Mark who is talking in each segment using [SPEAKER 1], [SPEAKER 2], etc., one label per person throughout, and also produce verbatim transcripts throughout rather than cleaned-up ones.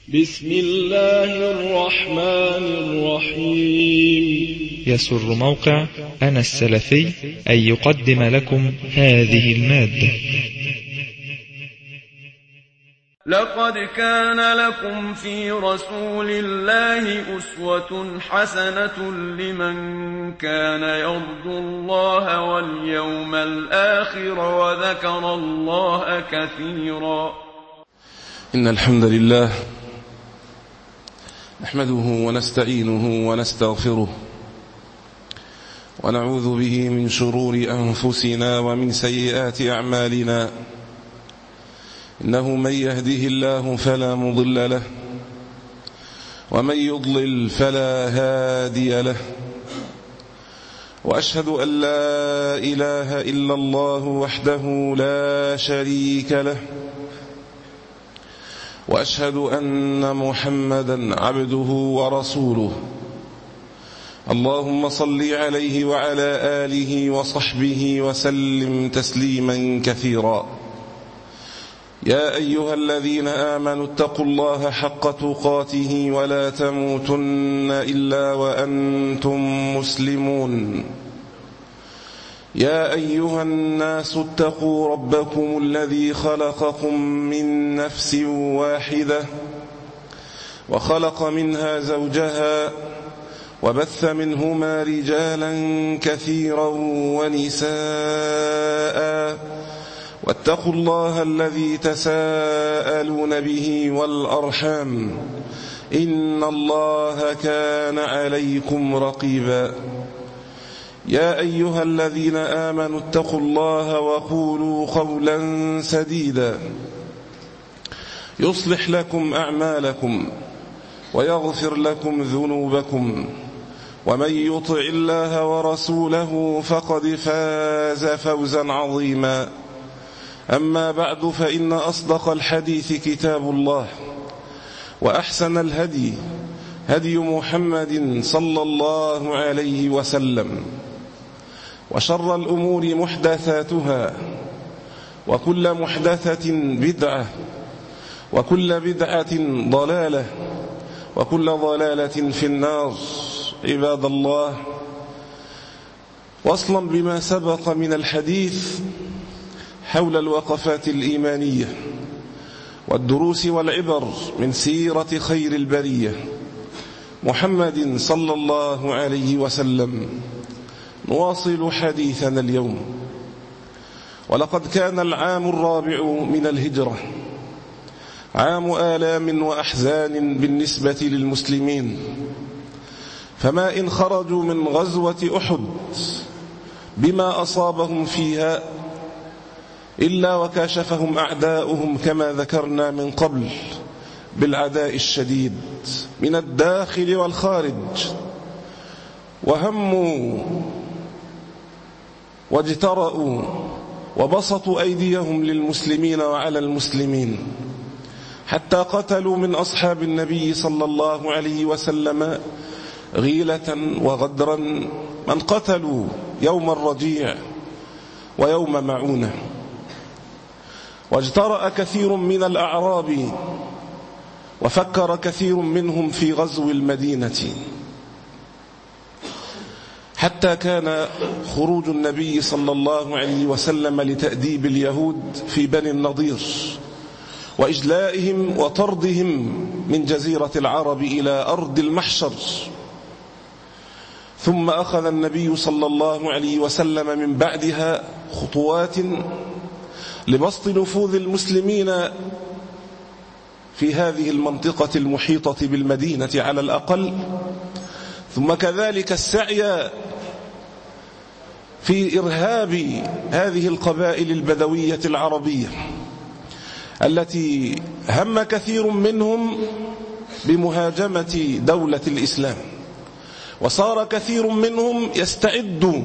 [SPEAKER 1] بسم الله الرحمن الرحيم.
[SPEAKER 2] يسر موقع أنا السلفي أن يقدم لكم هذه المادة.
[SPEAKER 3] لقد كان لكم في رسول الله أسوة حسنة لمن كان يرجو الله واليوم الآخر وذكر الله كثيرا.
[SPEAKER 4] إن الحمد لله نحمده ونستعينه ونستغفره ونعوذ به من شرور أنفسنا ومن سيئات أعمالنا. إنه من يهده الله فلا مضل له ومن يضلل فلا هادي له، وأشهد أن لا إله إلا الله وحده لا شريك له، وأشهد أن محمدا عبده ورسوله. اللهم صل عليه وعلى آله وصحبه وسلم تسليما كثيرا. يا أيها الذين آمنوا اتقوا الله حق تقاته ولا تموتن إلا وأنتم مسلمون. يا أيها الناس اتقوا ربكم الذي خلقكم من نفس واحدة وخلق منها زوجها وبث منهما رجالا كثيرا ونساء، واتقوا الله الذي تساءلون به والأرحام إن الله كان عليكم رقيبا. يا أيها الذين آمنوا اتقوا الله وقولوا قولا سديدا يصلح لكم أعمالكم ويغفر لكم ذنوبكم، ومن يطع الله ورسوله فقد فاز فوزا عظيما. أما بعد، فإن أصدق الحديث كتاب الله، وأحسن الهدي هدي محمد صلى الله عليه وسلم، وشر الأمور محدثاتها، وكل محدثة بدعة، وكل بدعة ضلالة، وكل ضلالة في النار. عباد الله، وصلا بما سبق من الحديث حول الوقفات الإيمانية والدروس والعبر من سيرة خير البرية محمد صلى الله عليه وسلم، نواصل حديثنا اليوم. ولقد كان العام الرابع من الهجرة عام آلام وأحزان بالنسبة للمسلمين، فما إن خرجوا من غزوة أحد بما أصابهم فيها إلا وكاشفهم أعداؤهم كما ذكرنا من قبل بالعداء الشديد من الداخل والخارج، وهموا واجترأوا وبسطوا أيديهم للمسلمين وعلى المسلمين، حتى قتلوا من أصحاب النبي صلى الله عليه وسلم غيلة وغدرا من قتلوا يوم الرجيع ويوم معونة. واجترأ كثير من الأعراب وفكر كثير منهم في غزو المدينة، حتى كان خروج النبي صلى الله عليه وسلم لتأديب اليهود في بني النضير وإجلائهم وطردهم من جزيرة العرب إلى أرض المحشر. ثم أخذ النبي صلى الله عليه وسلم من بعدها خطوات لبسط نفوذ المسلمين في هذه المنطقة المحيطة بالمدينة على الأقل، ثم كذلك السعي في إرهاب هذه القبائل البدوية العربية التي هم كثير منهم بمهاجمة دولة الإسلام، وصار كثير منهم يستعد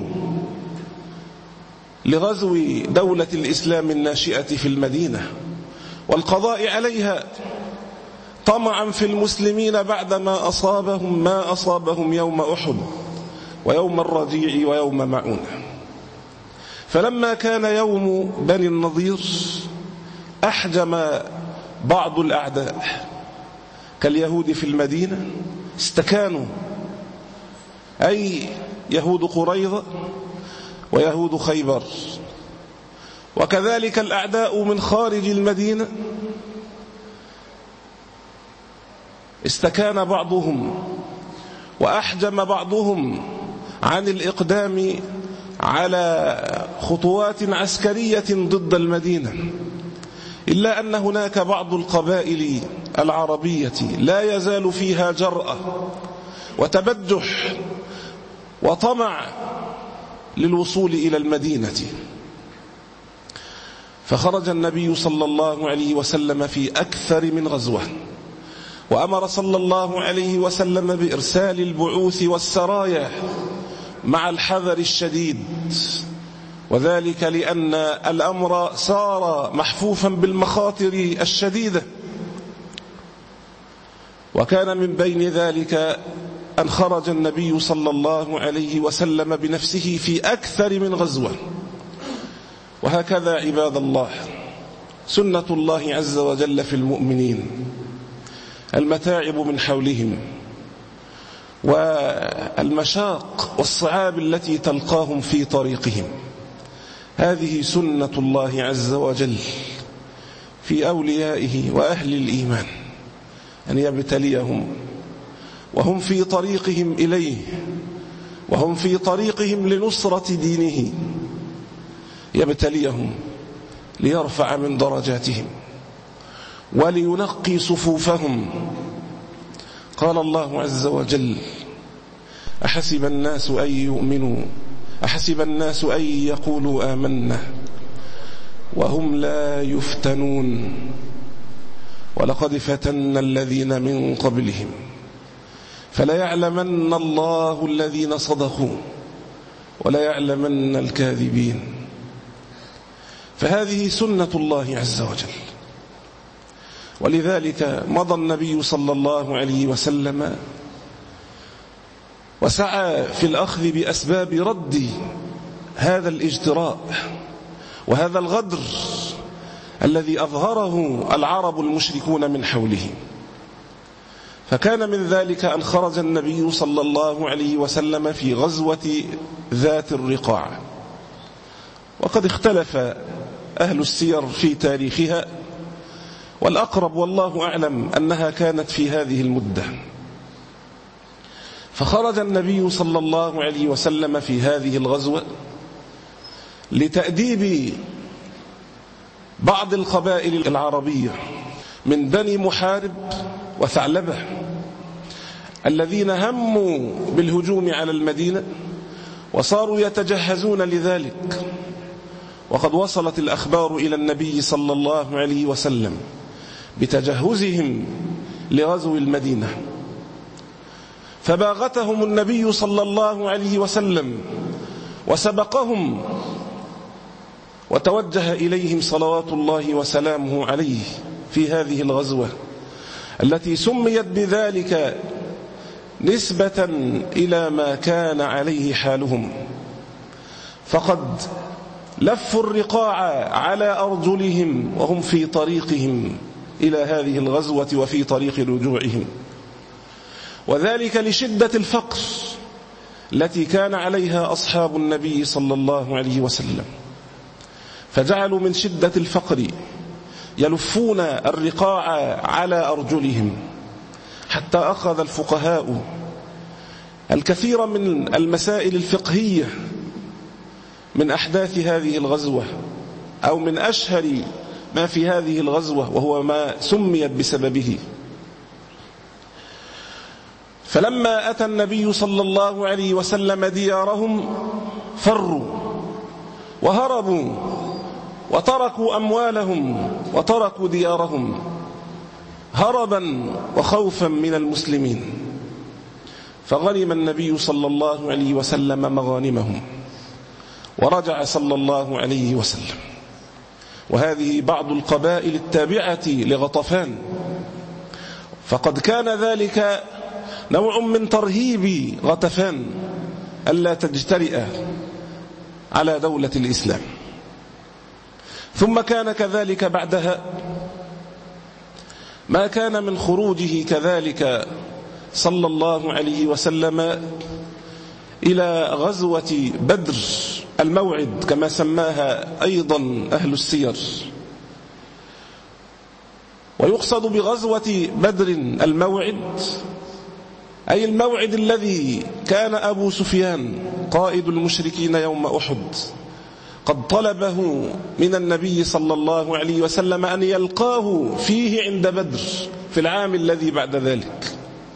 [SPEAKER 4] لغزو دولة الإسلام الناشئة في المدينة والقضاء عليها طمعا في المسلمين بعدما أصابهم ما أصابهم يوم أحد ويوم الرجيع ويوم معونة. فلما كان يوم بني النضير أحجم بعض الأعداء كاليهود في المدينة استكانوا، أي يهود قريظة ويهود خيبر. وكذلك الأعداء من خارج المدينة استكان بعضهم وأحجم بعضهم عن الإقدام على خطوات عسكرية ضد المدينة، إلا أن هناك بعض القبائل العربية لا يزال فيها جرأة وتبجح وطمع للوصول إلى المدينة. فخرج النبي صلى الله عليه وسلم في أكثر من غزوة، وأمر صلى الله عليه وسلم بإرسال البعوث والسرايا مع الحذر الشديد، وذلك لأن الأمر صار محفوفا بالمخاطر الشديدة. وكان من بين ذلك أن خرج النبي صلى الله عليه وسلم بنفسه في أكثر من غزوة. وهكذا عباد الله سنة الله عز وجل في المؤمنين، المتاعب من حولهم والمشاق والصعاب التي تلقاهم في طريقهم، هذه سنة الله عز وجل في أوليائه وأهل الإيمان، أن يبتليهم وهم في طريقهم إليه، وهم في طريقهم لنصرة دينه، يبتليهم ليرفع من درجاتهم ولينقي صفوفهم. قال الله عز وجل: أحسب الناس أن يؤمنوا أحسب الناس أن يقولوا آمنا وهم لا يفتنون ولقد فتنا الذين من قبلهم فليعلمن الله الذين صدقوا وليعلمن الكاذبين. فهذه سنة الله عز وجل، ولذلك مضى النبي صلى الله عليه وسلم وسعى في الأخذ بأسباب رد هذا الاجتراء وهذا الغدر الذي أظهره العرب المشركون من حوله. فكان من ذلك أن خرج النبي صلى الله عليه وسلم في غزوة ذات الرقاع، وقد اختلف أهل السير في تاريخها، والأقرب والله أعلم أنها كانت في هذه المدة. فخرج النبي صلى الله عليه وسلم في هذه الغزوة لتأديب بعض القبائل العربية من بني محارب وثعلبة الذين هموا بالهجوم على المدينة وصاروا يتجهزون لذلك. وقد وصلت الأخبار إلى النبي صلى الله عليه وسلم بتجهزهم لغزو المدينة، فباغتهم النبي صلى الله عليه وسلم وسبقهم وتوجه إليهم صلوات الله وسلامه عليه في هذه الغزوة التي سميت بذلك نسبة إلى ما كان عليه حالهم. فقد لفوا الرقاع على أرجلهم وهم في طريقهم إلى هذه الغزوة وفي طريق رجوعهم، وذلك لشدة الفقر التي كان عليها أصحاب النبي صلى الله عليه وسلم، فجعلوا من شدة الفقر يلفون الرقاع على أرجلهم، حتى أخذ الفقهاء الكثير من المسائل الفقهية من أحداث هذه الغزوة، أو من أشهر ما في هذه الغزوة وهو ما سميت بسببه. فلما أتى النبي صلى الله عليه وسلم ديارهم فروا وهربوا وتركوا أموالهم وتركوا ديارهم هربا وخوفا من المسلمين. فغنم النبي صلى الله عليه وسلم مغانمهم ورجع صلى الله عليه وسلم. وهذه بعض القبائل التابعة لغطفان، فقد كان ذلك نوع من ترهيب غطفان ألا تجترئ على دولة الإسلام. ثم كان كذلك بعدها ما كان من خروجه كذلك صلى الله عليه وسلم إلى غزوة بدر الموعد كما سماها أيضا أهل السير. ويقصد بغزوة بدر الموعد أي الموعد الذي كان أبو سفيان قائد المشركين يوم أحد قد طلبه من النبي صلى الله عليه وسلم أن يلقاه فيه عند بدر في العام الذي بعد ذلك.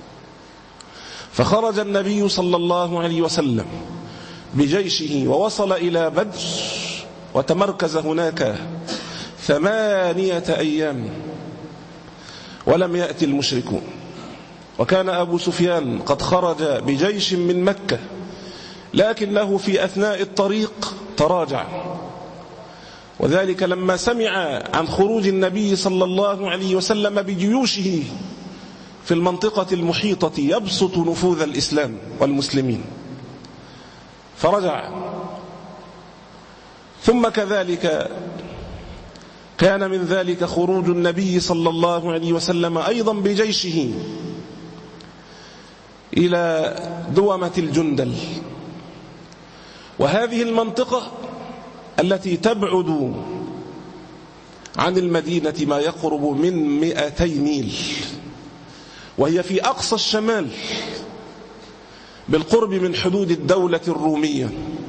[SPEAKER 4] فخرج النبي صلى الله عليه وسلم بجيشه ووصل إلى بدر وتمركز هناك ثمانية أيام ولم يأتي المشركون. وكان أبو سفيان قد خرج بجيش من مكة لكنه في أثناء الطريق تراجع، وذلك لما سمع عن خروج النبي صلى الله عليه وسلم بجيوشه في المنطقة المحيطة يبسط نفوذ الإسلام والمسلمين فرجع. ثم كذلك كان من ذلك خروج النبي صلى الله عليه وسلم أيضا بجيشه إلى دومة الجندل، وهذه المنطقة التي تبعد عن المدينة ما يقرب من مئتي ميل، وهي في أقصى الشمال بالقرب من حدود الدولة الرومية.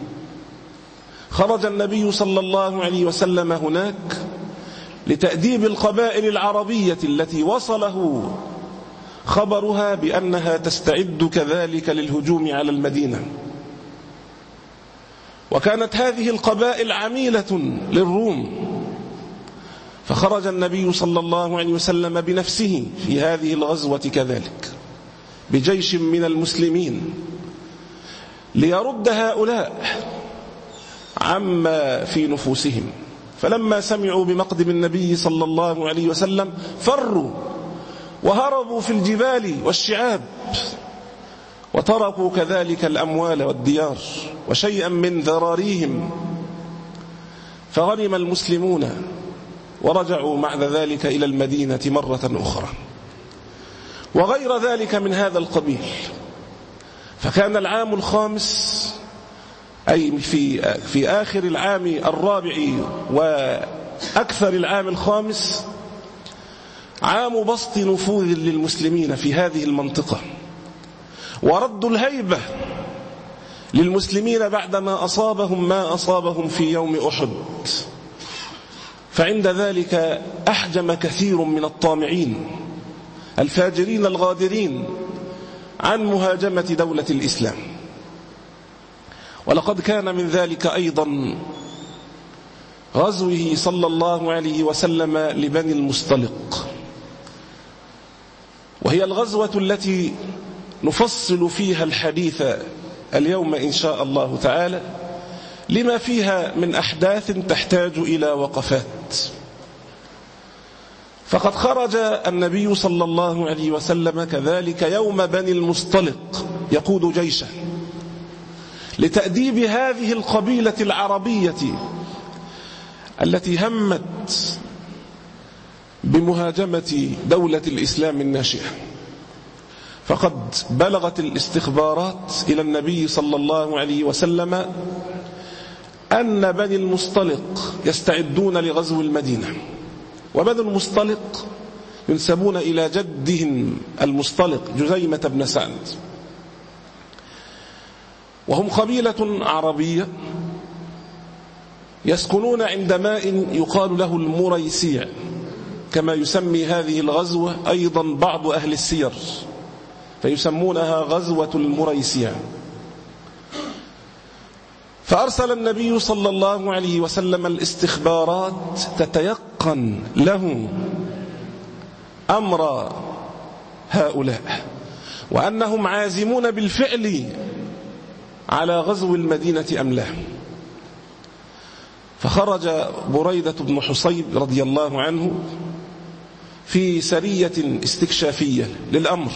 [SPEAKER 4] خرج النبي صلى الله عليه وسلم هناك لتأديب القبائل العربية التي وصله خبرها بأنها تستعد كذلك للهجوم على المدينة. وكانت هذه القبائل عميلة للروم، فخرج النبي صلى الله عليه وسلم بنفسه في هذه الغزوة كذلك بجيش من المسلمين ليرد هؤلاء عما في نفوسهم. فلما سمعوا بمقدم النبي صلى الله عليه وسلم فروا وهربوا في الجبال والشعاب، وتركوا كذلك الأموال والديار وشيئا من ذراريهم، فغنم المسلمون ورجعوا مع ذلك إلى المدينة مرة أخرى. وغير ذلك من هذا القبيل. فكان العام الخامس أي في في آخر العام الرابع وأكثر العام الخامس عام بسط نفوذ للمسلمين في هذه المنطقة، ورد الهيبة للمسلمين بعدما أصابهم ما أصابهم في يوم أحد. فعند ذلك أحجم كثير من الطامعين الفاجرين الغادرين عن مهاجمة دولة الإسلام. ولقد كان من ذلك أيضا غزوه صلى الله عليه وسلم لبني المصطلق، وهي الغزوة التي نفصل فيها الحديث اليوم إن شاء الله تعالى لما فيها من أحداث تحتاج إلى وقفات. فقد خرج النبي صلى الله عليه وسلم كذلك يوم بني المصطلق يقود جيشه لتأديب هذه القبيلة العربية التي همت بمهاجمة دولة الإسلام الناشئة. فقد بلغت الاستخبارات إلى النبي صلى الله عليه وسلم أن بني المصطلق يستعدون لغزو المدينة. وبني المصطلق ينسبون إلى جدهم المصطلق جزيمة بن سعد، وهم قبيلة عربية يسكنون عند ماء يقال له المريسيع، كما يسمي هذه الغزوة أيضا بعض أهل السير فيسمونها غزوة المريسيع. فأرسل النبي صلى الله عليه وسلم الاستخبارات تتيقن له أمر هؤلاء وأنهم عازمون بالفعل على غزو المدينة أم لا. فخرج بريدة بن حصيب رضي الله عنه في سرية استكشافية للأمر،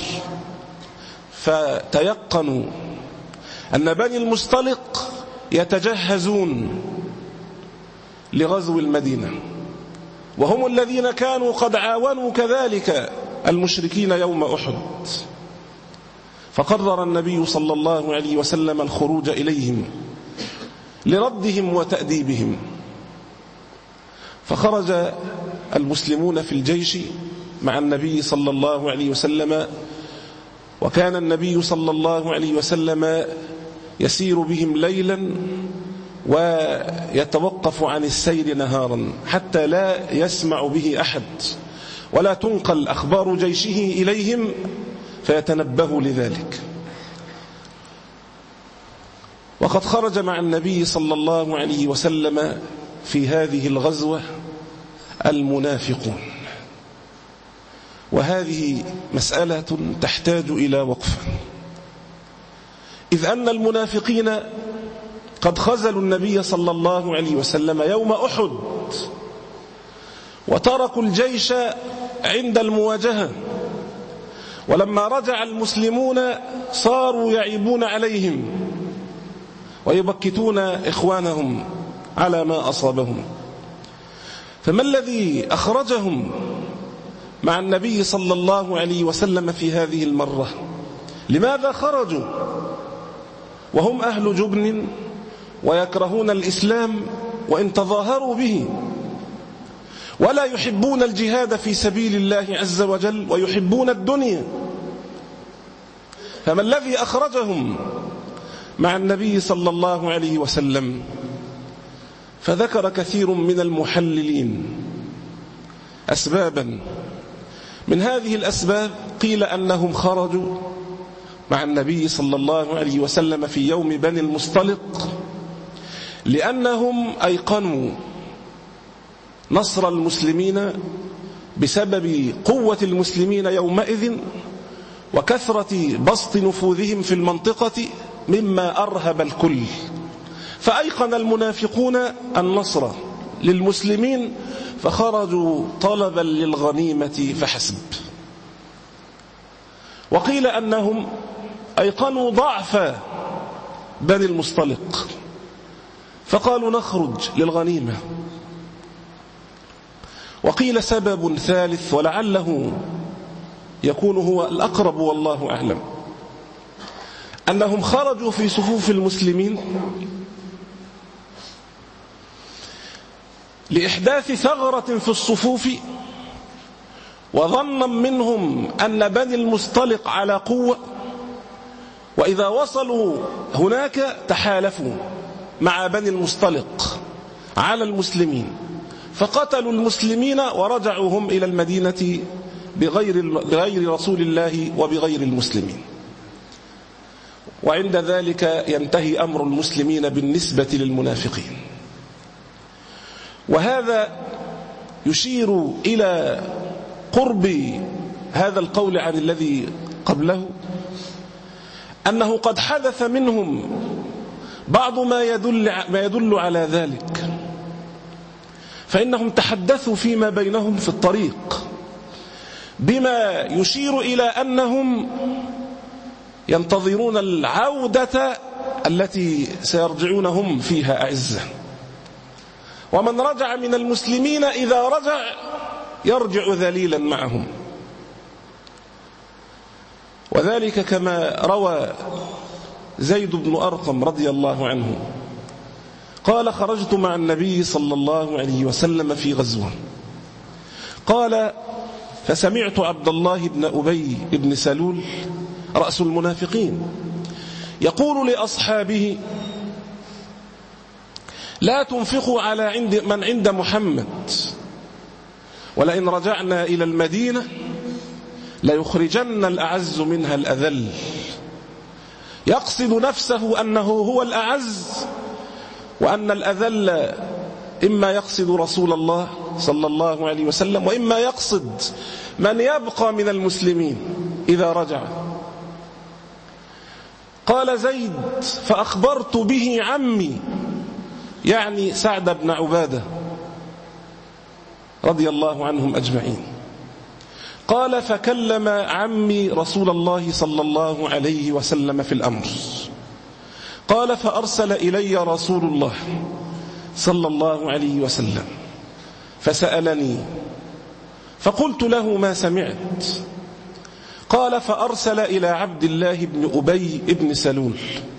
[SPEAKER 4] فتيقنوا أن بني المصطلق يتجهزون لغزو المدينة، وهم الذين كانوا قد عاونوا كذلك المشركين يوم أحد. فقرر النبي صلى الله عليه وسلم الخروج إليهم لردهم وتأديبهم. فخرج المسلمون في الجيش مع النبي صلى الله عليه وسلم، وكان النبي صلى الله عليه وسلم يسير بهم ليلا ويتوقف عن السير نهارا حتى لا يسمع به أحد ولا تنقل أخبار جيشه إليهم فيتنبهوا لذلك. وقد خرج مع النبي صلى الله عليه وسلم في هذه الغزوة المنافقون، وهذه مسألة تحتاج إلى وقفة، إذ أن المنافقين قد خذلوا النبي صلى الله عليه وسلم يوم أحد وتركوا الجيش عند المواجهة، ولما رجع المسلمون صاروا يعيبون عليهم ويبكتون إخوانهم على ما أصابهم. فما الذي أخرجهم مع النبي صلى الله عليه وسلم في هذه المرة؟ لماذا خرجوا وهم أهل جبن ويكرهون الإسلام وإن تظاهروا به، ولا يحبون الجهاد في سبيل الله عز وجل ويحبون الدنيا؟ فما الذي أخرجهم مع النبي صلى الله عليه وسلم؟ فذكر كثير من المحللين أسبابا. من هذه الأسباب قيل أنهم خرجوا مع النبي صلى الله عليه وسلم في يوم بني المصطلق لأنهم أيقنوا نصر المسلمين بسبب قوة المسلمين يومئذ وكثرة بسط نفوذهم في المنطقة مما أرهب الكل. فأيقن المنافقون النصر للمسلمين فخرجوا طلبا للغنيمة فحسب. وقيل أنهم أيقنوا ضعف بني المصطلق فقالوا نخرج للغنيمة. وقيل سبب ثالث ولعله يكون هو الأقرب والله أعلم، أنهم خرجوا في صفوف المسلمين لإحداث ثغرة في الصفوف، وظنا منهم أن بني المصطلق على قوة، وإذا وصلوا هناك تحالفوا مع بني المصطلق على المسلمين فقتلوا المسلمين ورجعوا هم إلى المدينة بغير, بغير رسول الله وبغير المسلمين. وعند ذلك ينتهي أمر المسلمين بالنسبة للمنافقين. وهذا يشير إلى قرب هذا القول عن الذي قبله، أنه قد حدث منهم بعض ما يدل, ما يدل على ذلك. فإنهم تحدثوا فيما بينهم في الطريق بما يشير إلى أنهم ينتظرون العودة التي سيرجعون هم فيها أعزة، ومن رجع من المسلمين إذا رجع يرجع ذليلا معهم. وذلك كما روى زيد بن أرقم رضي الله عنه قال خرجت مع النبي صلى الله عليه وسلم في غزوة، قال فسمعت عبد الله بن أبي بن سلول رأس المنافقين يقول لأصحابه لا تنفقوا على عند من عند محمد، ولئن رجعنا إلى المدينة ليخرجن الأعز منها الأذل. يقصد نفسه أنه هو الأعز، وأن الأذل إما يقصد رسول الله صلى الله عليه وسلم وإما يقصد من يبقى من المسلمين إذا رجع. قال زيد فأخبرت به عمي، يعني سعد بن عبادة رضي الله عنهم أجمعين. قال فكلم عمي رسول الله صلى الله عليه وسلم في الأمر. قال فأرسل إلي رسول الله صلى الله عليه وسلم فسألني فقلت له ما سمعت. قال فأرسل إلى عبد الله بن أبي بن سلول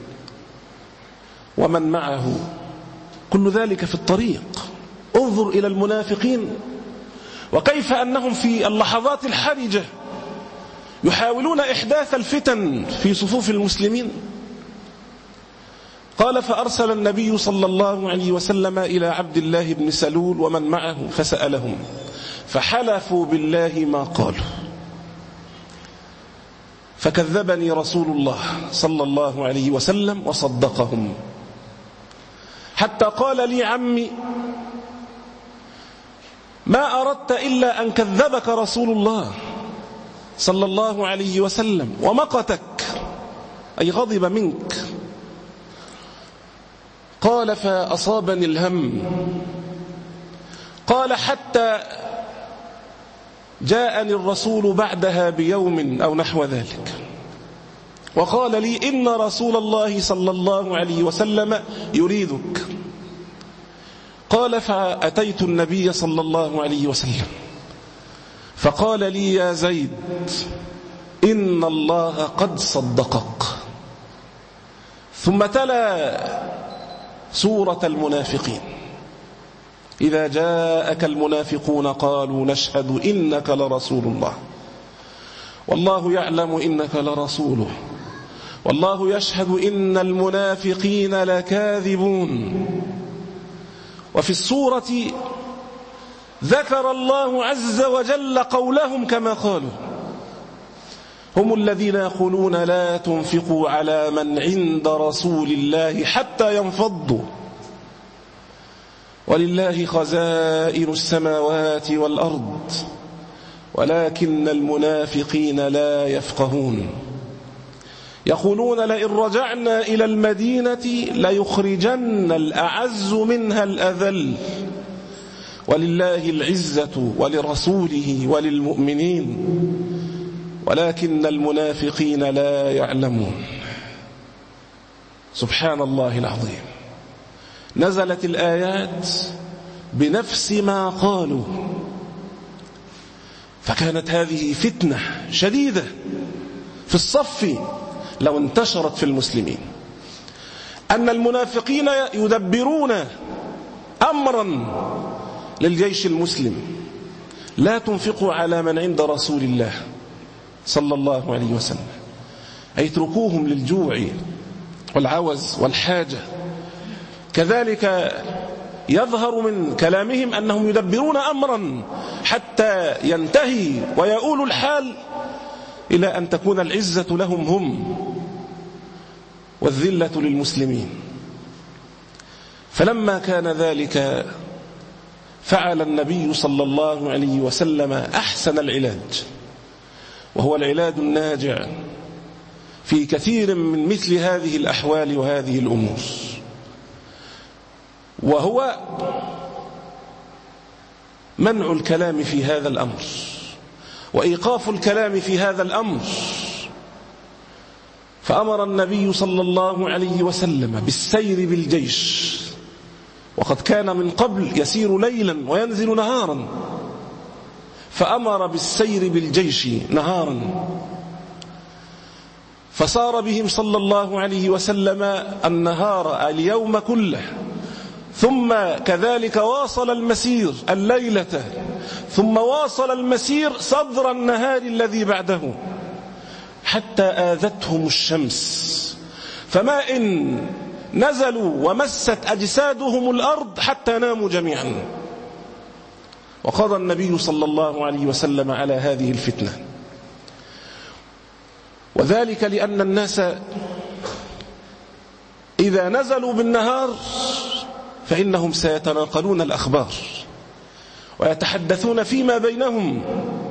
[SPEAKER 4] ومن معه، كل ذلك في الطريق. انظر إلى المنافقين وكيف أنهم في اللحظات الحرجة يحاولون إحداث الفتن في صفوف المسلمين. قال فأرسل النبي صلى الله عليه وسلم إلى عبد الله بن سلول ومن معه فسألهم فحلفوا بالله ما قالوا، فكذبني رسول الله صلى الله عليه وسلم وصدقهم، حتى قال لي عمي ما أردت إلا أن كذبك رسول الله صلى الله عليه وسلم ومقتك، أي غضب منك. قال فأصابني الهم. قال حتى جاءني الرسول بعدها بيوم أو نحو ذلك وقال لي إن رسول الله صلى الله عليه وسلم يريدك. قال فأتيت النبي صلى الله عليه وسلم فقال لي يا زيد إن الله قد صدقك. ثم تلا سورة المنافقين: إذا جاءك المنافقون قالوا نشهد إنك لرسول الله والله يعلم إنك لرسوله والله يشهد إن المنافقين لكاذبون. وفي السورة ذكر الله عز وجل قولهم كما قالوا: هم الذين يقولون لا تنفقوا على من عند رسول الله حتى ينفضوا ولله خزائن السماوات والأرض ولكن المنافقين لا يفقهون. يقولون لئن رجعنا إلى المدينة ليخرجن الأعز منها الأذل ولله العزة ولرسوله وللمؤمنين ولكن المنافقين لا يعلمون. سبحان الله العظيم. نزلت الآيات بنفس ما قالوا، فكانت هذه فتنة شديدة في الصف لو انتشرت في المسلمين، أن المنافقين يدبرون أمرا للجيش المسلم: لا تنفقوا على من عند رسول الله صلى الله عليه وسلم، أي اتركوهم للجوع والعوز والحاجة. كذلك يظهر من كلامهم أنهم يدبرون أمرا حتى ينتهي ويؤول الحال إلى أن تكون العزة لهم هم والذلة للمسلمين. فلما كان ذلك فعل النبي صلى الله عليه وسلم أحسن العلاج، وهو العلاج الناجع في كثير من مثل هذه الأحوال وهذه الأمور، وهو منع الكلام في هذا الأمر وإيقاف الكلام في هذا الأمر. فأمر النبي صلى الله عليه وسلم بالسير بالجيش، وقد كان من قبل يسير ليلا وينزل نهارا، فأمر بالسير بالجيش نهارا، فصار بهم صلى الله عليه وسلم النهار اليوم كله، ثم كذلك واصل المسير الليلة، ثم واصل المسير صدر النهار الذي بعده، حتى آذتهم الشمس، فما إن نزلوا ومست أجسادهم الأرض حتى ناموا جميعا. وقضى النبي صلى الله عليه وسلم على هذه الفتنة، وذلك لأن الناس إذا نزلوا بالنهار فإنهم سيتناقلون الأخبار ويتحدثون فيما بينهم.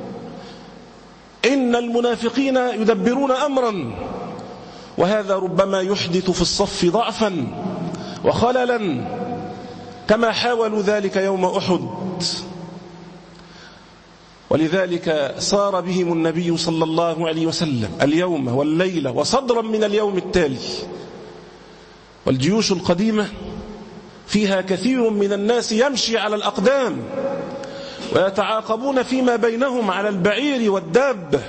[SPEAKER 4] إن المنافقين يدبرون أمرا، وهذا ربما يحدث في الصف ضعفا وخللا، كما حاولوا ذلك يوم أحد. ولذلك صار بهم النبي صلى الله عليه وسلم اليوم والليلة وصدرا من اليوم التالي. والجيوش القديمة فيها كثير من الناس يمشي على الأقدام ويتعاقبون فيما بينهم على البعير والدابة،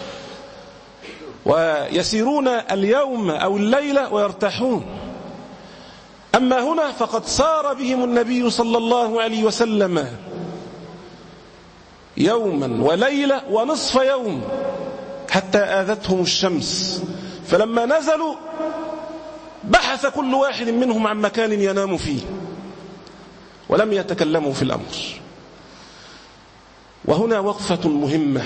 [SPEAKER 4] ويسيرون اليوم أو الليلة ويرتاحون. أما هنا فقد سار بهم النبي صلى الله عليه وسلم يوما وليلة ونصف يوم حتى آذتهم الشمس، فلما نزلوا بحث كل واحد منهم عن مكان ينام فيه ولم يتكلموا في الأمر. وهنا وقفة مهمة،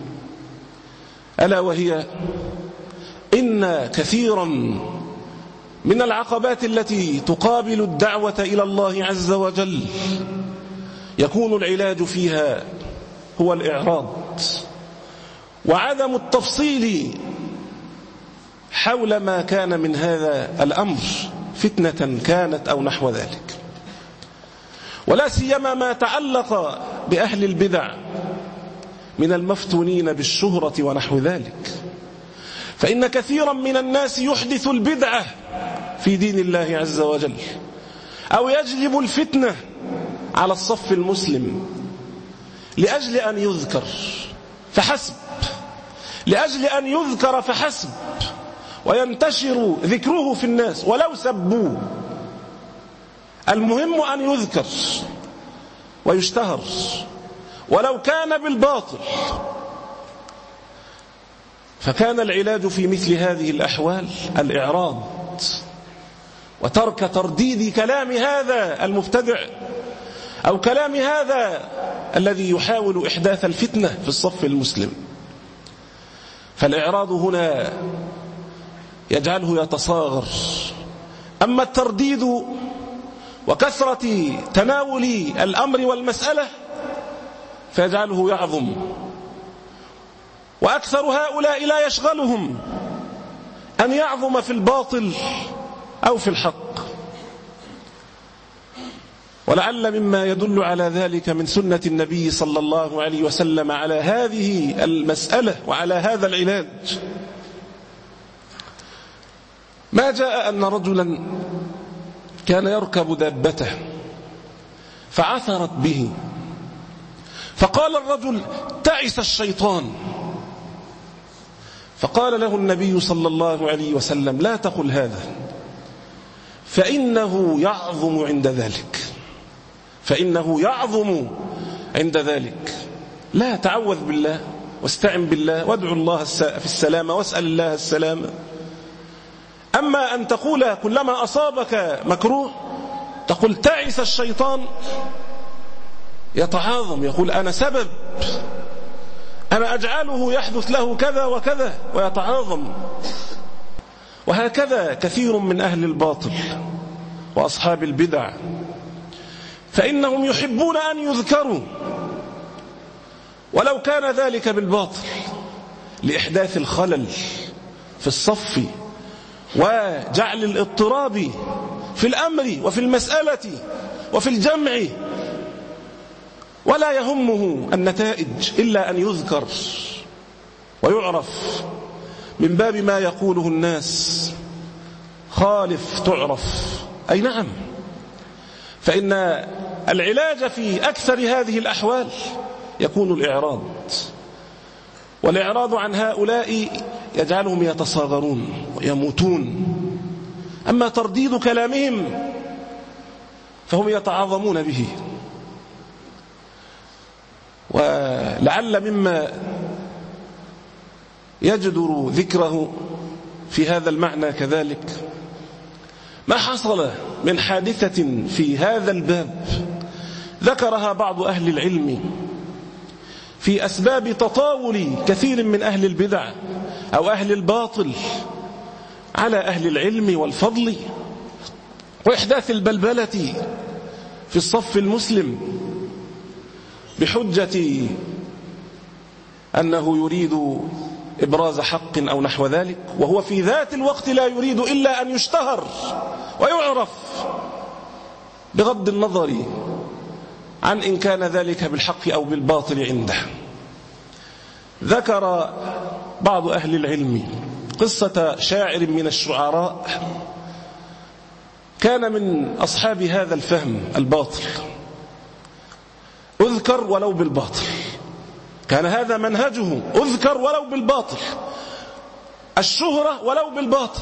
[SPEAKER 4] ألا وهي إن كثيرا من العقبات التي تقابل الدعوة إلى الله عز وجل يكون العلاج فيها هو الإعراض وعدم التفصيل حول ما كان من هذا الأمر فتنة كانت أو نحو ذلك، ولا سيما ما تعلق بأهل البدع من المفتونين بالشهرة ونحو ذلك، فإن كثيرا من الناس يحدث البدعة في دين الله عز وجل أو يجلب الفتنة على الصف المسلم لأجل أن يذكر فحسب، لأجل أن يذكر فحسب وينتشر ذكره في الناس ولو سبوه، المهم أن يذكر ويشتهر ولو كان بالباطل. فكان العلاج في مثل هذه الأحوال الإعراض وترك ترديد كلام هذا المبتدع أو كلام هذا الذي يحاول إحداث الفتنة في الصف المسلم. فالإعراض هنا يجعله يتصاغر، أما الترديد وكثرة تناول الأمر والمسألة فيجعله يعظم، وأكثر هؤلاء لا يشغلهم أن يعظم في الباطل أو في الحق. ولعل مما يدل على ذلك من سنة النبي صلى الله عليه وسلم على هذه المسألة وعلى هذا العلاج ما جاء أن رجلا كان يركب دابته فعثرت به، فقال الرجل: تعس الشيطان. فقال له النبي صلى الله عليه وسلم: لا تقل هذا، فإنه يعظم عند ذلك، فإنه يعظم عند ذلك. لا، تعوذ بالله واستعن بالله وادعو الله في السلامة واسأل الله السلامة. أما أن تقول كلما أصابك مكروه تقول تعس الشيطان، يتعاظم، يقول أنا سبب، أنا أجعله يحدث له كذا وكذا، ويتعاظم. وهكذا كثير من أهل الباطل وأصحاب البدع، فإنهم يحبون أن يذكروا ولو كان ذلك بالباطل لإحداث الخلل في الصف وجعل الاضطراب في الأمر وفي المسألة وفي الجمع، ولا يهمه النتائج إلا أن يذكر ويعرف من باب ما يقوله الناس: خالف تعرف. أي نعم، فإن العلاج في أكثر هذه الأحوال يكون الإعراض، والإعراض عن هؤلاء يجعلهم يتصاغرون ويموتون. أما ترديد كلامهم فهم يتعاظمون به. ولعل مما يجدر ذكره في هذا المعنى كذلك ما حصل من حادثة في هذا الباب ذكرها بعض أهل العلم في أسباب تطاول كثير من أهل البدع أو أهل الباطل على أهل العلم والفضل، وإحداث البلبلة في الصف المسلم بحجة أنه يريد إبراز حق أو نحو ذلك، وهو في ذات الوقت لا يريد إلا أن يشتهر ويعرف بغض النظر عن إن كان ذلك بالحق أو بالباطل عنده. ذكر بعض أهل العلم قصة شاعر من الشعراء كان من أصحاب هذا الفهم الباطل. أذكر أذكر ولو بالباطل، كان هذا منهجه، أذكر ولو بالباطل، الشهرة ولو بالباطل.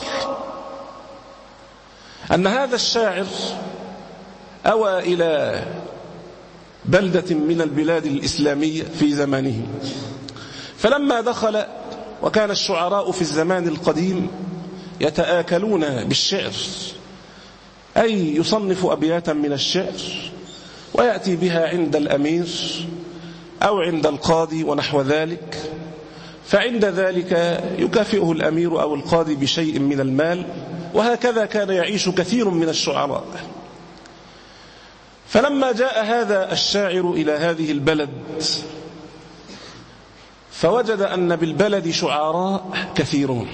[SPEAKER 4] أن هذا الشاعر أوى إلى بلدة من البلاد الإسلامية في زمانه، فلما دخل، وكان الشعراء في الزمان القديم يتآكلون بالشعر، أي يصنف أبياتا من الشعر ويأتي بها عند الأمير أو عند القاضي ونحو ذلك، فعند ذلك يكافئه الأمير أو القاضي بشيء من المال، وهكذا كان يعيش كثير من الشعراء. فلما جاء هذا الشاعر إلى هذه البلد فوجد أن بالبلد شعراء كثيرون،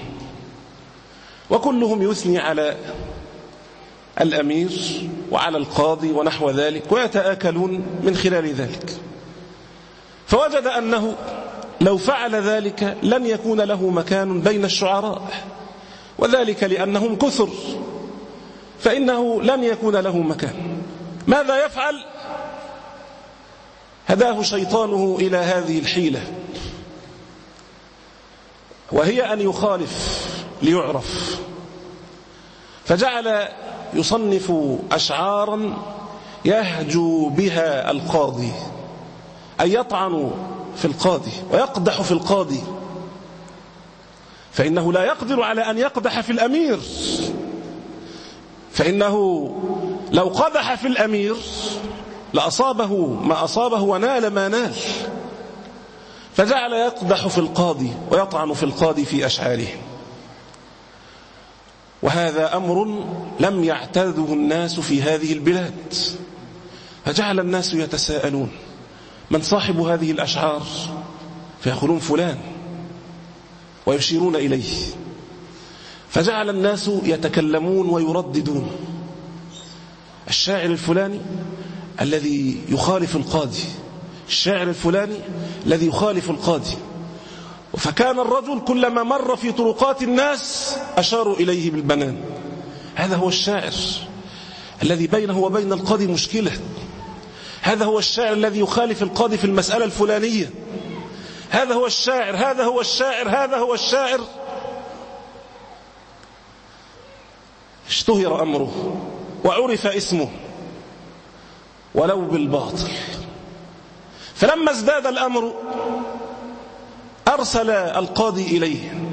[SPEAKER 4] وكلهم يثني على الأمير وعلى القاضي ونحو ذلك، ويتآكلون من خلال ذلك. فوجد أنه لو فعل ذلك لن يكون له مكان بين الشعراء، وذلك لأنهم كثر، فإنه لن يكون له مكان. ماذا يفعل؟ هداه شيطانه إلى هذه الحيلة، وهي أن يخالف ليعرف، فجعل يصنف أشعارا يهجو بها القاضي، أي يطعن في القاضي ويقدح في القاضي، فإنه لا يقدر على أن يقدح في الأمير، فإنه لو قدح في الأمير لأصابه ما أصابه ونال ما نال، فجعل يقدح في القاضي ويطعن في القاضي في أشعاره. وهذا أمر لم يعتاده الناس في هذه البلاد، فجعل الناس يتساءلون من صاحب هذه الأشعار، فيقولون فلان ويشيرون إليه، فجعل الناس يتكلمون ويرددون الشاعر الفلاني الذي يخالف القاضي، الشاعر الفلاني الذي يخالف القاضي. فكان الرجل كلما مر في طرقات الناس أشاروا إليه بالبنان، هذا هو الشاعر الذي بينه وبين القاضي مشكلة، هذا هو الشاعر الذي يخالف القاضي في المسألة الفلانية، هذا هو الشاعر، هذا هو الشاعر، هذا هو الشاعر. اشتهر أمره وعرف اسمه ولو بالباطل. فلما ازداد الأمر أرسل القاضي إليه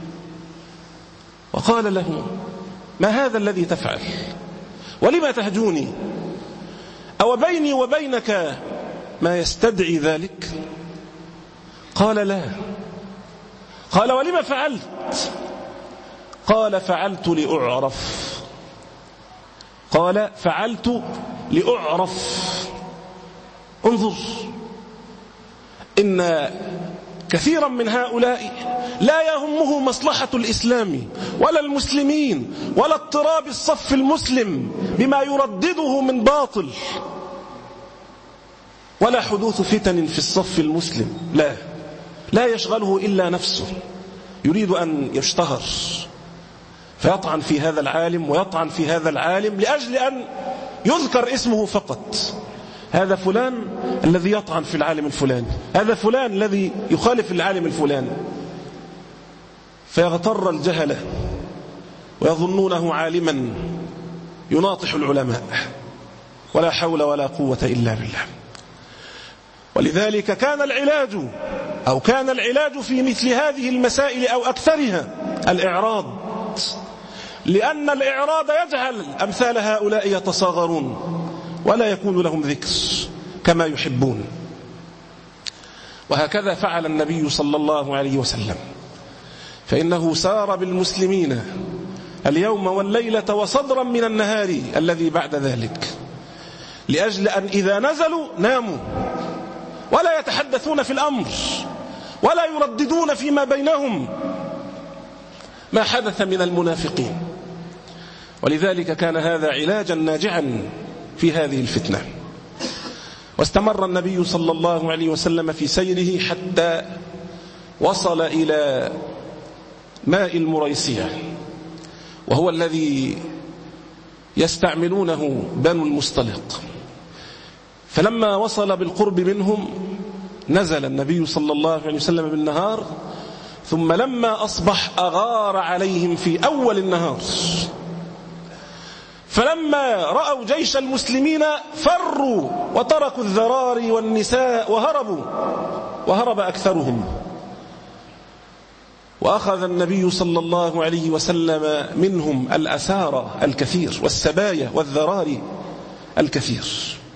[SPEAKER 4] وقال له ما هذا الذي تفعل، ولما تهجوني، أو بيني وبينك ما يستدعي ذلك؟ قال لا. قال ولما فعلت؟ قال فعلت لأعرف. قال فعلت لأعرف. انظر، إن كثيرا من هؤلاء لا يهمه مصلحة الإسلام ولا المسلمين ولا اضطراب الصف المسلم بما يردده من باطل، ولا حدوث فتن في الصف المسلم، لا لا يشغله إلا نفسه، يريد أن يشتهر فيطعن في هذا العالم ويطعن في هذا العالم لأجل أن يذكر اسمه فقط. هذا فلان الذي يطعن في العالم الفلاني، هذا فلان الذي يخالف العالم الفلاني، فيغتر الجهلة ويظنونه عالما يناطح العلماء، ولا حول ولا قوة إلا بالله. ولذلك كان العلاج أو كان العلاج في مثل هذه المسائل أو أكثرها الإعراض، لأن الإعراض يجعل أمثال هؤلاء يتصاغرون ولا يكون لهم ذكر كما يحبون. وهكذا فعل النبي صلى الله عليه وسلم، فإنه سار بالمسلمين اليوم والليلة وصدرا من النهار الذي بعد ذلك، لأجل أن إذا نزلوا ناموا ولا يتحدثون في الأمر ولا يرددون فيما بينهم ما حدث من المنافقين. ولذلك كان هذا علاجا ناجعا في هذه الفتنة. واستمر النبي صلى الله عليه وسلم في سيره حتى وصل إلى ماء المريسية، وهو الذي يستعملونه بنو المصطلق. فلما وصل بالقرب منهم نزل النبي صلى الله عليه وسلم بالنهار، ثم لما أصبح أغار عليهم في أول النهار. فلما رأوا جيش المسلمين فروا وتركوا الذراري والنساء وهربوا، وهرب أكثرهم. وأخذ النبي صلى الله عليه وسلم منهم الأسارى الكثير والسبايا والذراري الكثير.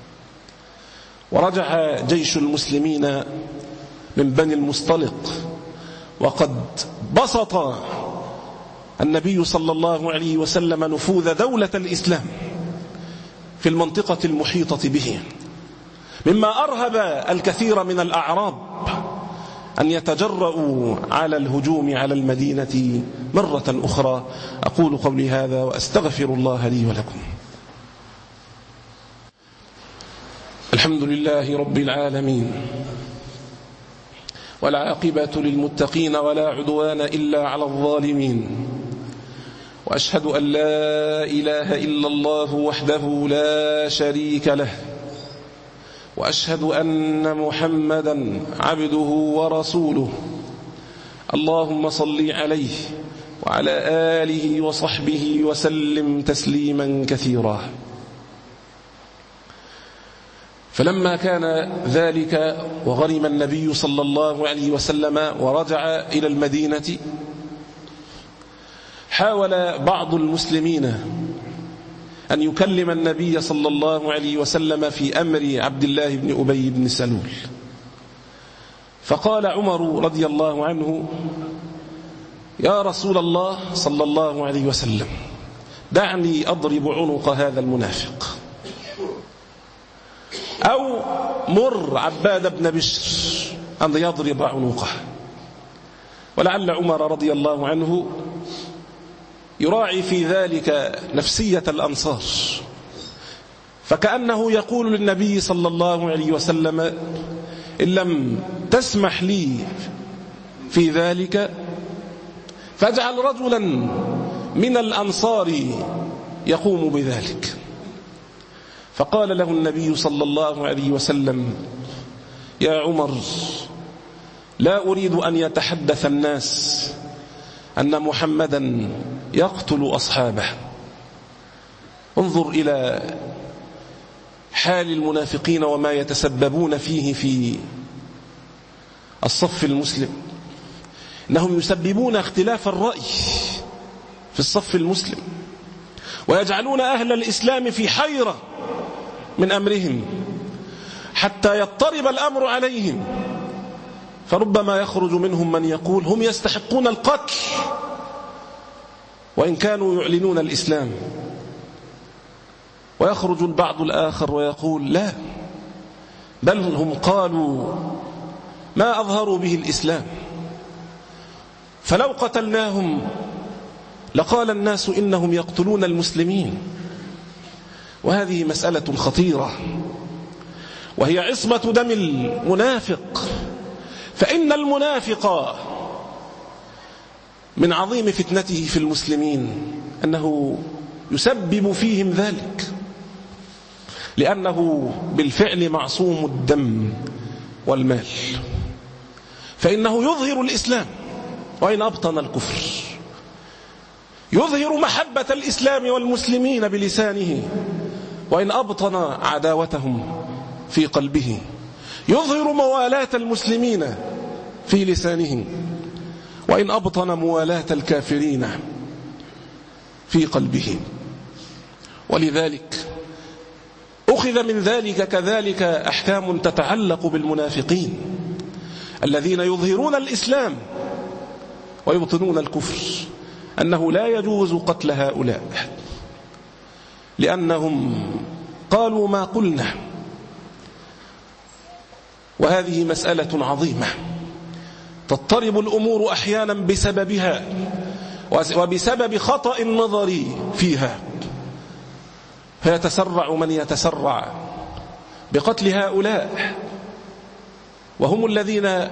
[SPEAKER 4] ورجع جيش المسلمين من بني المصطلق، وقد بسط النبي صلى الله عليه وسلم نفوذ دولة الإسلام في المنطقة المحيطة به، مما أرهب الكثير من الأعراب أن يتجرؤوا على الهجوم على المدينة مرة أخرى. أقول قولي هذا وأستغفر الله لي ولكم. الحمد لله رب العالمين، والعاقبة للمتقين ولا عدوان إلا على الظالمين، وأشهد أن لا إله إلا الله وحده لا شريك له، وأشهد أن محمدا عبده ورسوله. اللهم صل عليه وعلى آله وصحبه وسلم تسليما كثيرا. فلما كان ذلك وغرم النبي صلى الله عليه وسلم ورجع إلى المدينة، حاول بعض المسلمين أن يكلم النبي صلى الله عليه وسلم في أمر عبد الله بن أبي بن سلول. فقال عمر رضي الله عنه: يا رسول الله صلى الله عليه وسلم، دعني أضرب عنق هذا المنافق، أو مر عباد بن بشر أن يضرب عنقه. ولعل عمر رضي الله عنه يراعي في ذلك نفسية الأنصار، فكأنه يقول للنبي صلى الله عليه وسلم: إن لم تسمح لي في ذلك فاجعل رجلا من الأنصار يقوم بذلك. فقال له النبي صلى الله عليه وسلم: يا عمر، لا أريد أن يتحدث الناس أن محمدا يقتل أصحابه. انظر إلى حال المنافقين وما يتسببون فيه في الصف المسلم. إنهم يسببون اختلاف الرأي في الصف المسلم، ويجعلون أهل الإسلام في حيرة من أمرهم حتى يضطرب الأمر عليهم. فربما يخرج منهم من يقول: هم يستحقون القتل وإن كانوا يعلنون الإسلام. ويخرج البعض الآخر ويقول: لا، بل هم قالوا ما أظهروا به الإسلام، فلو قتلناهم لقال الناس إنهم يقتلون المسلمين. وهذه مسألة خطيرة، وهي عصمة دم المنافق. فإن المنافق من عظيم فتنته في المسلمين أنه يسبب فيهم ذلك، لأنه بالفعل معصوم الدم والمال، فإنه يظهر الإسلام وإن أبطن الكفر، يظهر محبة الإسلام والمسلمين بلسانه وإن أبطن عداوتهم في قلبه، يظهر موالاة المسلمين في لسانه وإن أبطن موالاة الكافرين في قلبه. ولذلك أخذ من ذلك كذلك أحكام تتعلق بالمنافقين الذين يظهرون الإسلام ويبطنون الكفر، أنه لا يجوز قتل هؤلاء لأنهم قالوا ما قلنا. وهذه مسألة عظيمة تضطرب الأمور أحيانا بسببها وبسبب خطأ النظر فيها، فيتسرع من يتسرع بقتل هؤلاء، وهم الذين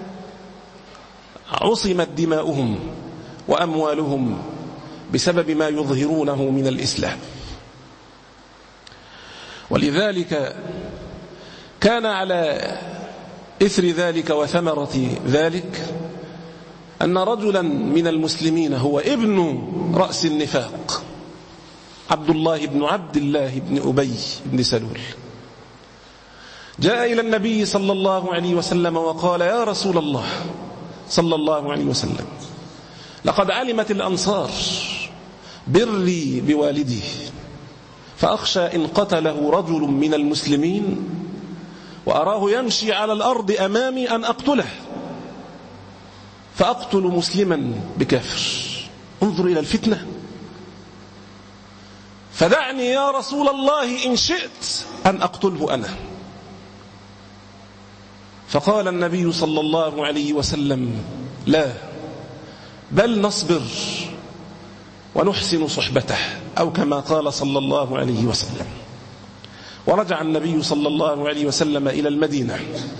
[SPEAKER 4] عصمت دماؤهم وأموالهم بسبب ما يظهرونه من الإسلام. ولذلك كان على إثر ذلك وثمرة ذلك أن رجلا من المسلمين هو ابن رأس النفاق عبد الله بن عبد الله بن أبي بن سلول جاء إلى النبي صلى الله عليه وسلم وقال: يا رسول الله صلى الله عليه وسلم، لقد علمت الأنصار بري بوالدي، فأخشى إن قتله رجل من المسلمين وأراه يمشي على الأرض أمامي أن أقتله، فأقتل مسلما بكافر. انظر إلى الفتنة. فدعني يا رسول الله إن شئت أن أقتله أنا. فقال النبي صلى الله عليه وسلم: لا، بل نصبر ونحسن صحبته، أو كما قال صلى الله عليه وسلم. ورجع النبي صلى الله عليه وسلم إلى المدينة،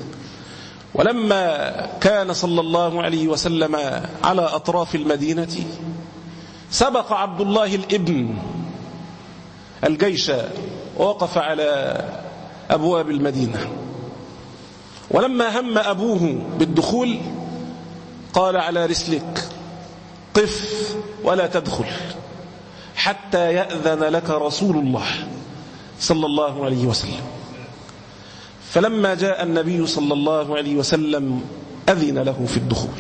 [SPEAKER 4] ولما كان صلى الله عليه وسلم على أطراف المدينة سبق عبد الله الابن الجيش ووقف على أبواب المدينة، ولما هم أبوه بالدخول قال: على رسلك، قف ولا تدخل حتى يأذن لك رسول الله صلى الله عليه وسلم. فلما جاء النبي صلى الله عليه وسلم أذن له في الدخول.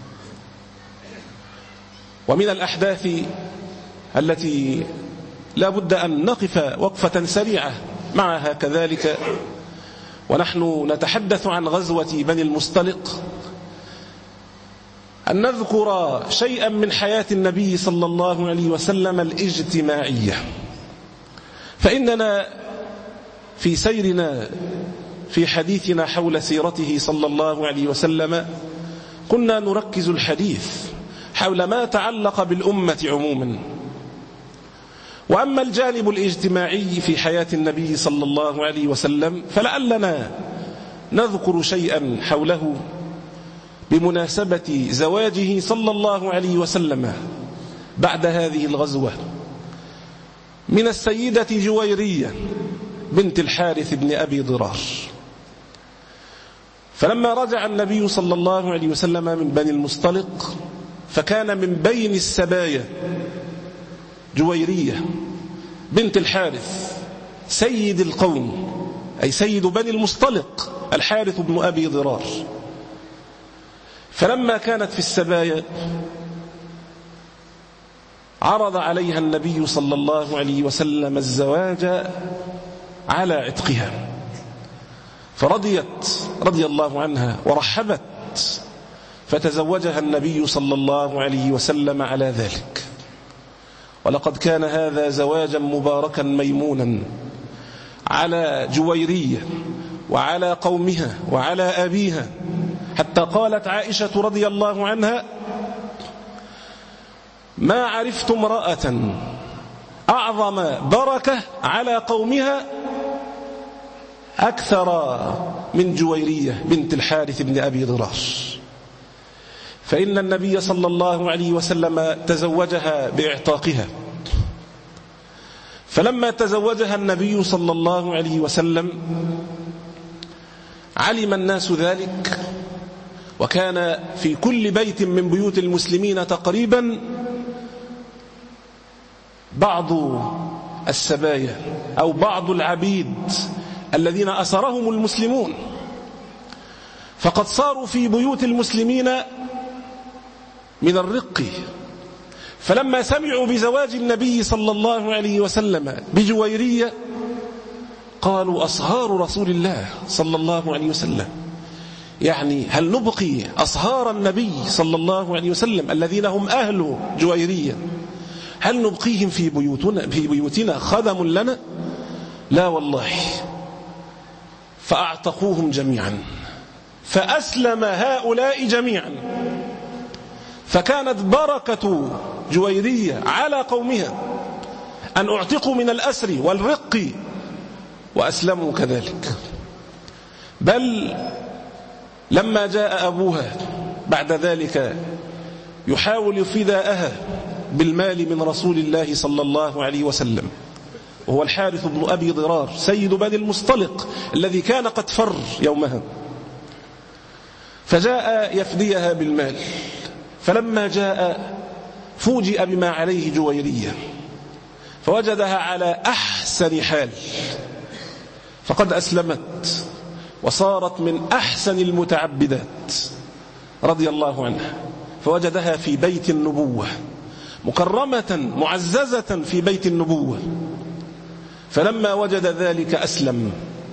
[SPEAKER 4] ومن الأحداث التي لا بد أن نقف وقفة سريعة معها كذلك ونحن نتحدث عن غزوة بني المصطلق، أن نذكر شيئا من حياة النبي صلى الله عليه وسلم الاجتماعية. فإننا في سيرنا في حديثنا حول سيرته صلى الله عليه وسلم كنا نركز الحديث حول ما تعلق بالأمة عموما، وأما الجانب الاجتماعي في حياة النبي صلى الله عليه وسلم فلعلنا نذكر شيئا حوله بمناسبة زواجه صلى الله عليه وسلم بعد هذه الغزوة من السيدة جويرية بنت الحارث بن أبي ضرار. فلما رجع النبي صلى الله عليه وسلم من بني المصطلق فكان من بين السبايا جويرية بنت الحارث سيد القوم، أي سيد بني المصطلق الحارث بن أبي ضرار. فلما كانت في السبايا عرض عليها النبي صلى الله عليه وسلم الزواج على عتقها، فرضيت رضي الله عنها ورحبت، فتزوجها النبي صلى الله عليه وسلم على ذلك. ولقد كان هذا زواجا مباركا ميمونا على جويرية وعلى قومها وعلى أبيها، حتى قالت عائشة رضي الله عنها: ما عرفت امرأة أعظم بركة على قومها أكثر من جويرية بنت الحارث بن أبي ضرار. فإن النبي صلى الله عليه وسلم تزوجها بإعتاقها. فلما تزوجها النبي صلى الله عليه وسلم علم الناس ذلك، وكان في كل بيت من بيوت المسلمين تقريبا بعض السبايا أو بعض العبيد الذين أسرهم المسلمون، فقد صاروا في بيوت المسلمين من الرق. فلما سمعوا بزواج النبي صلى الله عليه وسلم بجويرية قالوا: أصهار رسول الله صلى الله عليه وسلم، يعني هل نبقي أصهار النبي صلى الله عليه وسلم الذين هم أهل جويرية، هل نبقيهم في بيوتنا, في بيوتنا خدم لنا؟ لا والله. فأعتقوهم جميعا، فأسلم هؤلاء جميعا، فكانت بركة جويرية على قومها أن أعتقوا من الأسر والرق وأسلموا كذلك. بل لما جاء أبوها بعد ذلك يحاول فداءها بالمال من رسول الله صلى الله عليه وسلم، وهو الحارث بن أبي ضرار سيد بني المصطلق الذي كان قد فر يومها، فجاء يفديها بالمال. فلما جاء فوجئ بما عليه جويرية، فوجدها على أحسن حال، فقد أسلمت وصارت من أحسن المتعبدات رضي الله عنها، فوجدها في بيت النبوة مكرمة معززة في بيت النبوة. فلما وجد ذلك أسلم،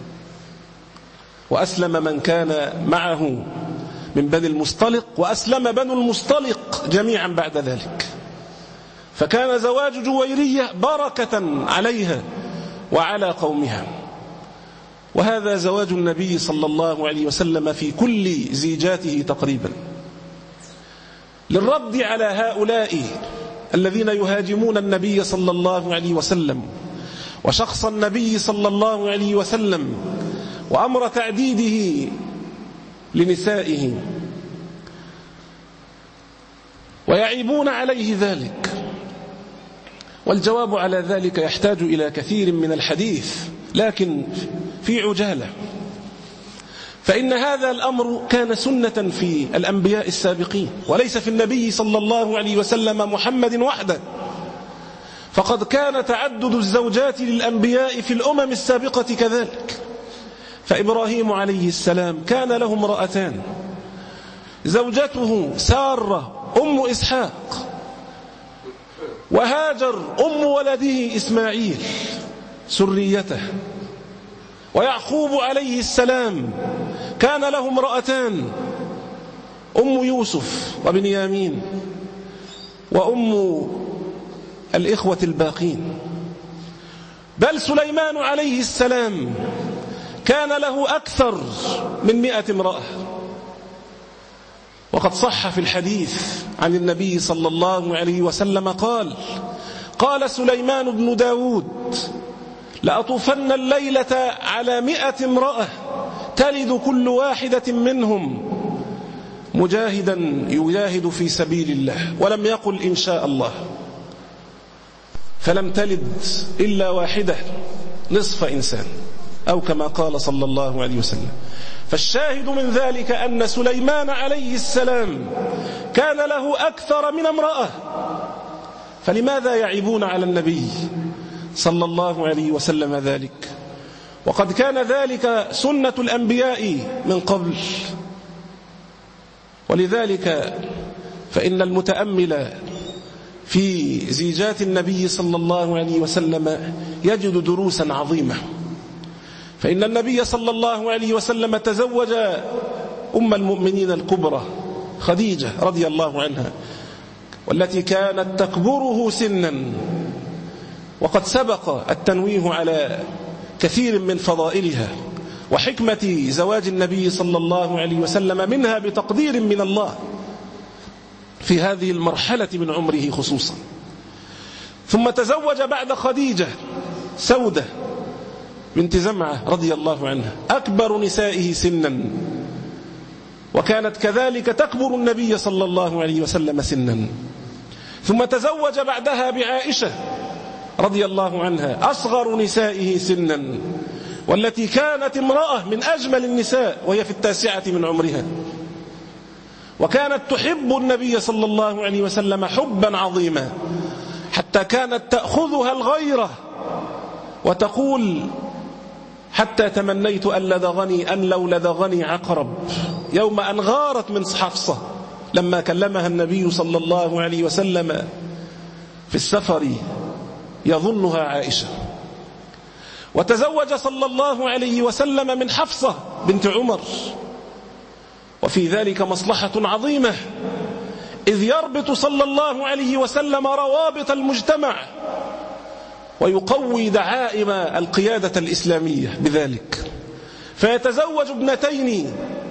[SPEAKER 4] وأسلم من كان معه من بني المصطلق، وأسلم بنو المصطلق جميعا بعد ذلك. فكان زواج جويرية بركة عليها وعلى قومها. وهذا زواج النبي صلى الله عليه وسلم في كل زيجاته تقريبا، للرد على هؤلاء الذين يهاجمون النبي صلى الله عليه وسلم وشخص النبي صلى الله عليه وسلم وأمر تعديده لنسائه، ويعيبون عليه ذلك. والجواب على ذلك يحتاج إلى كثير من الحديث، لكن في عجالة. فإن هذا الأمر كان سنة في الأنبياء السابقين، وليس في النبي صلى الله عليه وسلم محمد وحده، فقد كان تعدد الزوجات للأنبياء في الأمم السابقة كذلك. فإبراهيم عليه السلام كان له امرأتان، زوجته سارة أم إسحاق، وهاجر أم ولده إسماعيل سريته. ويعقوب عليه السلام كان له امرأتان، أم يوسف وبنيامين، وأم الإخوة الباقين. بل سليمان عليه السلام كان له أكثر من مئة امرأة. وقد صح في الحديث عن النبي صلى الله عليه وسلم قال: قال سليمان بن داود: لأطوفن الليلة على مئة امرأة تلد كل واحدة منهم مجاهدا يجاهد في سبيل الله، ولم يقل إن شاء الله، فلم تلد إلا واحدة نصف إنسان، أو كما قال صلى الله عليه وسلم. فالشاهد من ذلك أن سليمان عليه السلام كان له أكثر من امرأة، فلماذا يعيبون على النبي صلى الله عليه وسلم ذلك؟ وقد كان ذلك سنة الأنبياء من قبل. ولذلك فإن المتأمل في زيجات النبي صلى الله عليه وسلم يجد دروسا عظيمة. فإن النبي صلى الله عليه وسلم تزوج أم المؤمنين الكبرى خديجة رضي الله عنها، والتي كانت تكبره سنا. وقد سبق التنويه على كثير من فضائلها وحكمة زواج النبي صلى الله عليه وسلم منها بتقدير من الله في هذه المرحلة من عمره خصوصا. ثم تزوج بعد خديجة سودة بنت زمعة رضي الله عنها، أكبر نسائه سنا، وكانت كذلك تكبر النبي صلى الله عليه وسلم سنا. ثم تزوج بعدها بعائشة رضي الله عنها، أصغر نسائه سنا، والتي كانت امرأة من أجمل النساء وهي في التاسعة من عمرها، وكانت تحب النبي صلى الله عليه وسلم حبا عظيما، حتى كانت تأخذها الغيرة وتقول: حتى تمنيت أن لدغني أن لو لدغني عقرب، يوم أن غارت من حفصة لما كلمها النبي صلى الله عليه وسلم في السفر يظنها عائشة. وتزوج صلى الله عليه وسلم من حفصة بنت عمر، وفي ذلك مصلحة عظيمة، إذ يربط صلى الله عليه وسلم روابط المجتمع ويقوي دعائم القيادة الإسلامية بذلك. فيتزوج ابنتين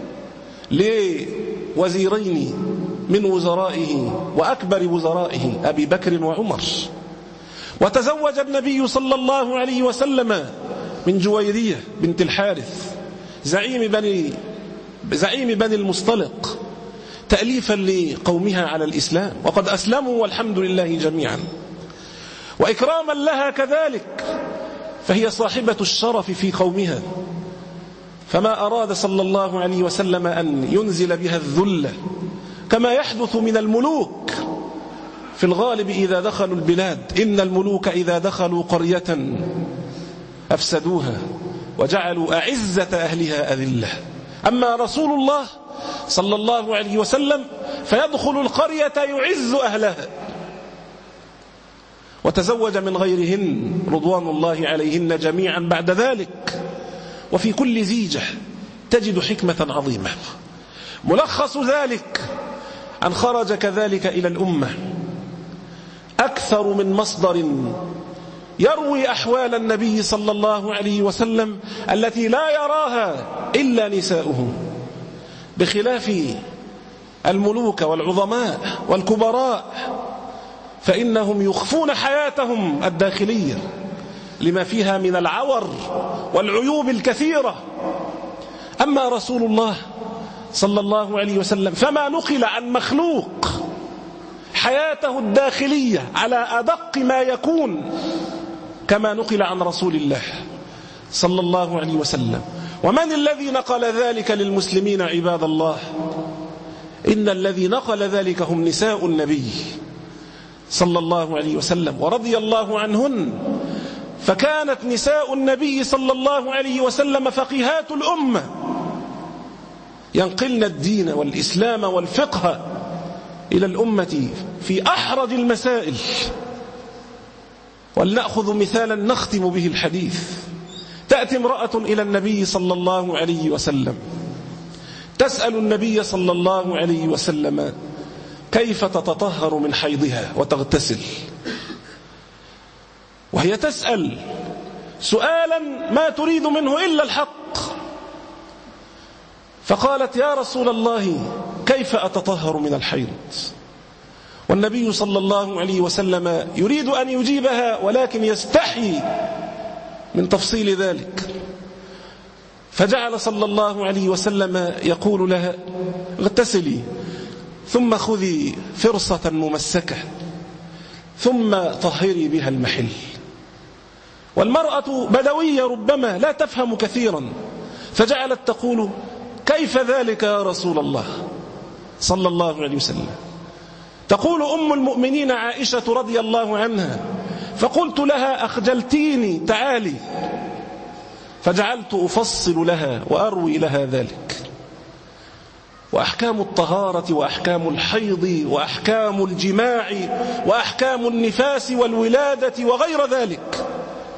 [SPEAKER 4] لوزيرين من وزرائه وأكبر وزرائه أبي بكر وعمر. وتزوج النبي صلى الله عليه وسلم من جويرية بنت الحارث زعيم بني زعيم بني المصطلق، تأليفا لقومها على الإسلام، وقد أسلموا والحمد لله جميعا. وإكراما لها كذلك فهي صاحبة الشرف في قومها، فما أراد صلى الله عليه وسلم أن ينزل بها الذل كما يحدث من الملوك في الغالب إذا دخلوا البلاد. إن الملوك إذا دخلوا قرية أفسدوها وجعلوا أعزة أهلها أذلة. أما رسول الله صلى الله عليه وسلم فيدخل القرية يعز أهلها. وتزوج من غيرهن رضوان الله عليهن جميعا بعد ذلك. وفي كل زيجة تجد حكمة عظيمة. ملخص ذلك أن خرج كذلك إلى الأمة أكثر من مصدر يروي أحوال النبي صلى الله عليه وسلم التي لا يراها إلا نساؤه، بخلاف الملوك والعظماء والكبراء فإنهم يخفون حياتهم الداخلية لما فيها من العور والعيوب الكثيرة. أما رسول الله صلى الله عليه وسلم فما نقل عن مخلوق حياته الداخلية على أدق ما يكون كما نقل عن رسول الله صلى الله عليه وسلم. ومن الذي نقل ذلك للمسلمين عباد الله؟ إن الذي نقل ذلك هم نساء النبي صلى الله عليه وسلم ورضي الله عنهن. فكانت نساء النبي صلى الله عليه وسلم فقيهات الأمة، ينقلن الدين والإسلام والفقه إلى الأمة في أحرج المسائل. ولنأخذ مثالا نختم به الحديث. تأتي امرأة إلى النبي صلى الله عليه وسلم تسأل النبي صلى الله عليه وسلم كيف تتطهر من حيضها وتغتسل، وهي تسأل سؤالا ما تريد منه إلا الحق. فقالت يا رسول الله كيف أتطهر من الحيض؟ والنبي صلى الله عليه وسلم يريد أن يجيبها ولكن يستحي من تفصيل ذلك، فجعل صلى الله عليه وسلم يقول لها اغتسلي ثم خذي فرصة ممسكة ثم طهري بها المحل. والمرأة بدوية ربما لا تفهم كثيرا، فجعلت تقول كيف ذلك يا رسول الله صلى الله عليه وسلم؟ تقول أم المؤمنين عائشة رضي الله عنها فقلت لها أخجلتيني تعالي، فجعلت أفصل لها وأروي لها ذلك، وأحكام الطهارة وأحكام الحيض وأحكام الجماع وأحكام النفاس والولادة وغير ذلك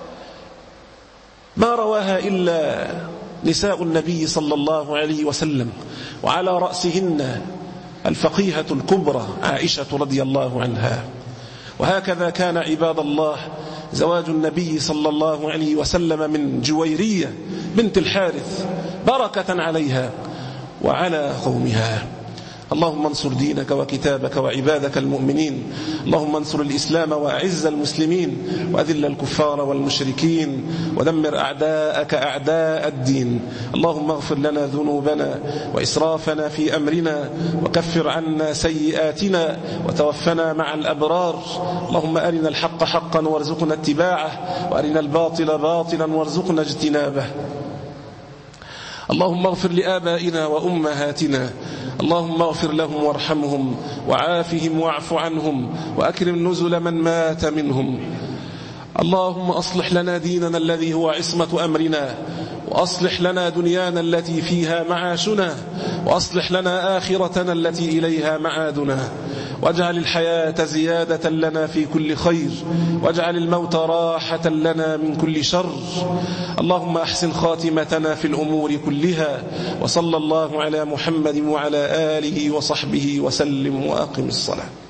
[SPEAKER 4] ما رواها إلا نساء النبي صلى الله عليه وسلم، وعلى رأسهن الفقيهة الكبرى عائشة رضي الله عنها. وهكذا كان عباد الله زواج النبي صلى الله عليه وسلم من جويرية بنت الحارث بركة عليها وعلى قومها. اللهم انصر دينك وكتابك وعبادك المؤمنين، اللهم انصر الإسلام وأعز المسلمين وأذل الكفار والمشركين ودمر أعداءك أعداء الدين. اللهم اغفر لنا ذنوبنا وإسرافنا في أمرنا وكفر عنا سيئاتنا وتوفنا مع الأبرار. اللهم أرنا الحق حقا وارزقنا اتباعه وأرنا الباطل باطلا وارزقنا اجتنابه. اللهم اغفر لآبائنا وأمهاتنا، اللهم اغفر لهم وارحمهم وعافهم واعف عنهم وأكرم نزل من مات منهم. اللهم أصلح لنا ديننا الذي هو عصمة أمرنا، وأصلح لنا دنيانا التي فيها معاشنا، وأصلح لنا آخرتنا التي إليها معادنا، واجعل الحياة زيادة لنا في كل خير، واجعل الموت راحة لنا من كل شر. اللهم أحسن خاتمتنا في الأمور كلها، وصلى الله على محمد وعلى آله وصحبه وسلم، وأقم الصلاة.